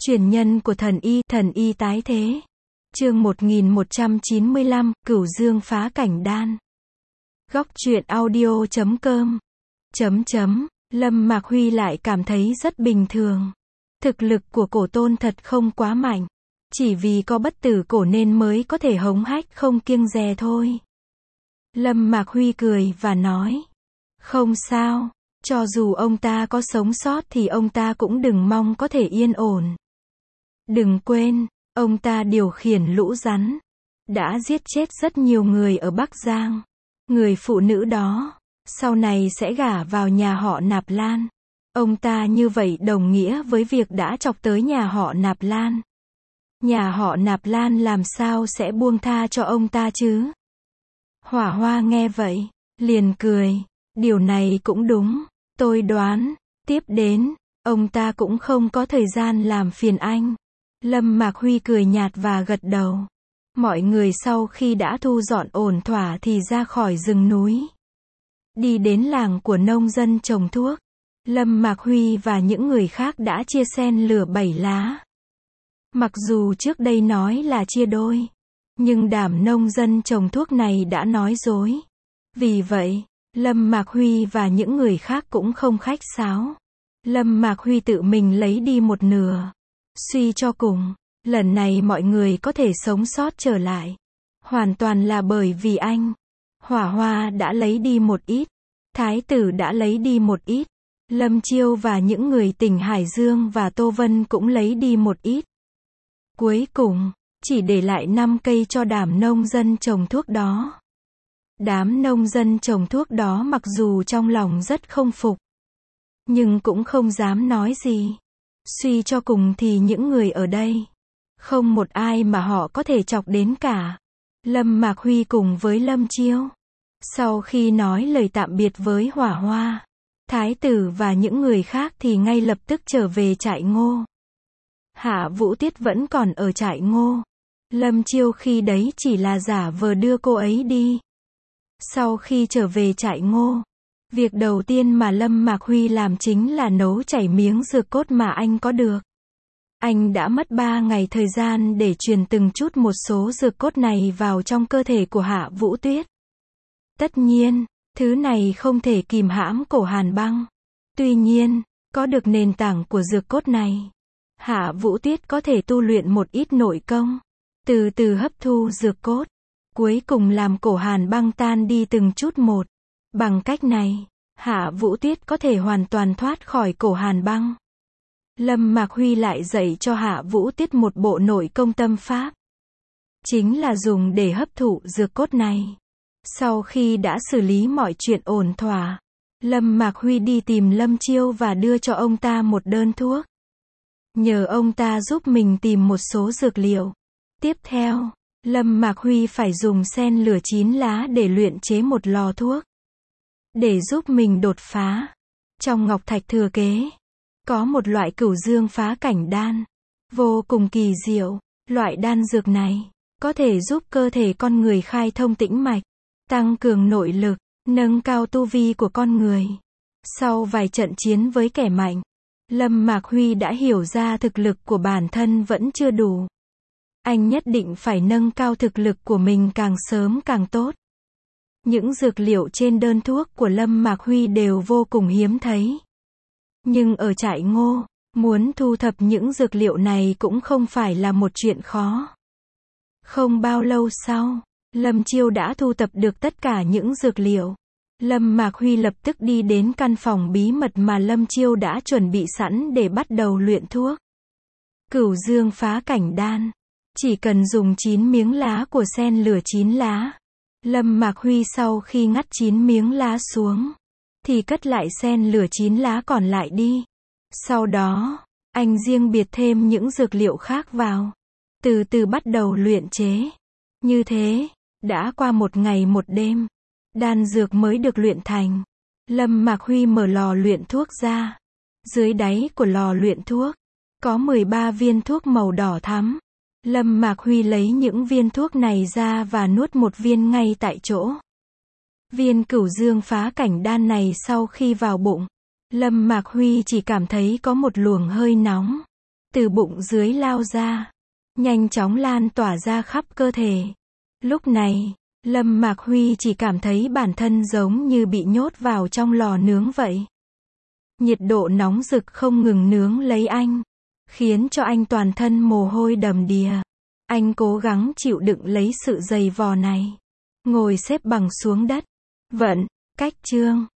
Truyền nhân của thần y tái thế. Chương 1195, Cửu Dương phá cảnh đan. Góc truyện audio.com. Lâm Mạc Huy lại cảm thấy rất bình thường. Thực lực của cổ tôn thật không quá mạnh. Chỉ vì có bất tử cổ nên mới có thể hống hách không kiêng dè thôi. Lâm Mạc Huy cười và nói. Không sao, cho dù ông ta có sống sót thì ông ta cũng đừng mong có thể yên ổn. Đừng quên, ông ta điều khiển lũ rắn. Đã giết chết rất nhiều người ở Bắc Giang. Người phụ nữ đó, sau này sẽ gả vào nhà họ Nạp Lan. Ông ta như vậy đồng nghĩa với việc đã chọc tới nhà họ Nạp Lan. Nhà họ Nạp Lan làm sao sẽ buông tha cho ông ta chứ? Hỏa Hoa nghe vậy, liền cười. Điều này cũng đúng, tôi đoán. Tiếp đến, ông ta cũng không có thời gian làm phiền anh. Lâm Mạc Huy cười nhạt và gật đầu. Mọi người sau khi đã thu dọn ổn thỏa thì ra khỏi rừng núi. Đi đến làng của nông dân trồng thuốc. Lâm Mạc Huy và những người khác đã chia sen lửa 7 lá. Mặc dù trước đây nói là chia đôi, nhưng đám nông dân trồng thuốc này đã nói dối. Vì vậy, Lâm Mạc Huy và những người khác cũng không khách sáo. Lâm Mạc Huy tự mình lấy đi một nửa. Suy cho cùng, lần này mọi người có thể sống sót trở lại. Hoàn toàn là bởi vì anh. Hỏa Hoa đã lấy đi một ít. Thái tử đã lấy đi một ít. Lâm Chiêu và những người tỉnh Hải Dương và Tô Vân cũng lấy đi một ít. Cuối cùng, chỉ để lại 5 cây cho đám nông dân trồng thuốc đó. Đám nông dân trồng thuốc đó mặc dù trong lòng rất không phục, nhưng cũng không dám nói gì. Suy cho cùng thì những người ở đây, không một ai mà họ có thể chọc đến cả. Lâm Mạc Huy cùng với Lâm Chiêu, sau khi nói lời tạm biệt với Hỏa Hoa, Thái tử và những người khác thì ngay lập tức trở về trại Ngô. Hạ Vũ Tiết vẫn còn ở trại Ngô. Lâm Chiêu khi đấy chỉ là giả vờ đưa cô ấy đi. Sau khi trở về trại Ngô, việc đầu tiên mà Lâm Mạc Huy làm chính là nấu chảy miếng dược cốt mà anh có được. Anh đã mất 3 ngày thời gian để truyền từng chút một số dược cốt này vào trong cơ thể của Hạ Vũ Tuyết. Tất nhiên, thứ này không thể kìm hãm cổ Hàn Băng. Tuy nhiên, có được nền tảng của dược cốt này, Hạ Vũ Tuyết có thể tu luyện một ít nội công, từ từ hấp thu dược cốt, cuối cùng làm cổ Hàn Băng tan đi từng chút một. Bằng cách này, Hạ Vũ Tuyết có thể hoàn toàn thoát khỏi cổ Hàn Băng. Lâm Mạc Huy lại dạy cho Hạ Vũ Tuyết một bộ nội công tâm pháp, chính là dùng để hấp thụ dược cốt này. Sau khi đã xử lý mọi chuyện ổn thỏa, Lâm Mạc Huy đi tìm Lâm Chiêu và đưa cho ông ta một đơn thuốc. Nhờ ông ta giúp mình tìm một số dược liệu. Tiếp theo, Lâm Mạc Huy phải dùng sen lửa 9 lá để luyện chế một lò thuốc, để giúp mình đột phá. Trong ngọc thạch thừa kế, có một loại Cửu Dương phá cảnh đan, vô cùng kỳ diệu. Loại đan dược này, có thể giúp cơ thể con người khai thông tĩnh mạch, tăng cường nội lực, nâng cao tu vi của con người. Sau vài trận chiến với kẻ mạnh, Lâm Mạc Huy đã hiểu ra thực lực của bản thân vẫn chưa đủ. Anh nhất định phải nâng cao thực lực của mình càng sớm càng tốt. Những dược liệu trên đơn thuốc của Lâm Mạc Huy đều vô cùng hiếm thấy. Nhưng ở trại Ngô, muốn thu thập những dược liệu này cũng không phải là một chuyện khó. Không bao lâu sau, Lâm Chiêu đã thu thập được tất cả những dược liệu. Lâm Mạc Huy lập tức đi đến căn phòng bí mật mà Lâm Chiêu đã chuẩn bị sẵn để bắt đầu luyện thuốc. Cửu Dương phá cảnh đan. Chỉ cần dùng 9 miếng lá của sen lửa 9 lá. Lâm Mạc Huy sau khi ngắt 9 miếng lá xuống, thì cất lại sen lửa 9 lá còn lại đi. Sau đó, anh riêng biệt thêm những dược liệu khác vào. Từ từ bắt đầu luyện chế. Như thế, đã qua 1 ngày 1 đêm, đan dược mới được luyện thành. Lâm Mạc Huy mở lò luyện thuốc ra. Dưới đáy của lò luyện thuốc, có 13 viên thuốc màu đỏ thắm. Lâm Mạc Huy lấy những viên thuốc này ra và nuốt một viên ngay tại chỗ. Viên Cửu Dương phá cảnh đan này sau khi vào bụng, Lâm Mạc Huy chỉ cảm thấy có một luồng hơi nóng. từ bụng dưới lao ra, nhanh chóng lan tỏa ra khắp cơ thể. Lúc này, Lâm Mạc Huy chỉ cảm thấy bản thân giống như bị nhốt vào trong lò nướng vậy. Nhiệt độ nóng rực không ngừng nướng lấy anh, khiến cho anh toàn thân mồ hôi đầm đìa. Anh cố gắng chịu đựng lấy sự dày vò này. Ngồi xếp bằng xuống đất. Vận, cách chương.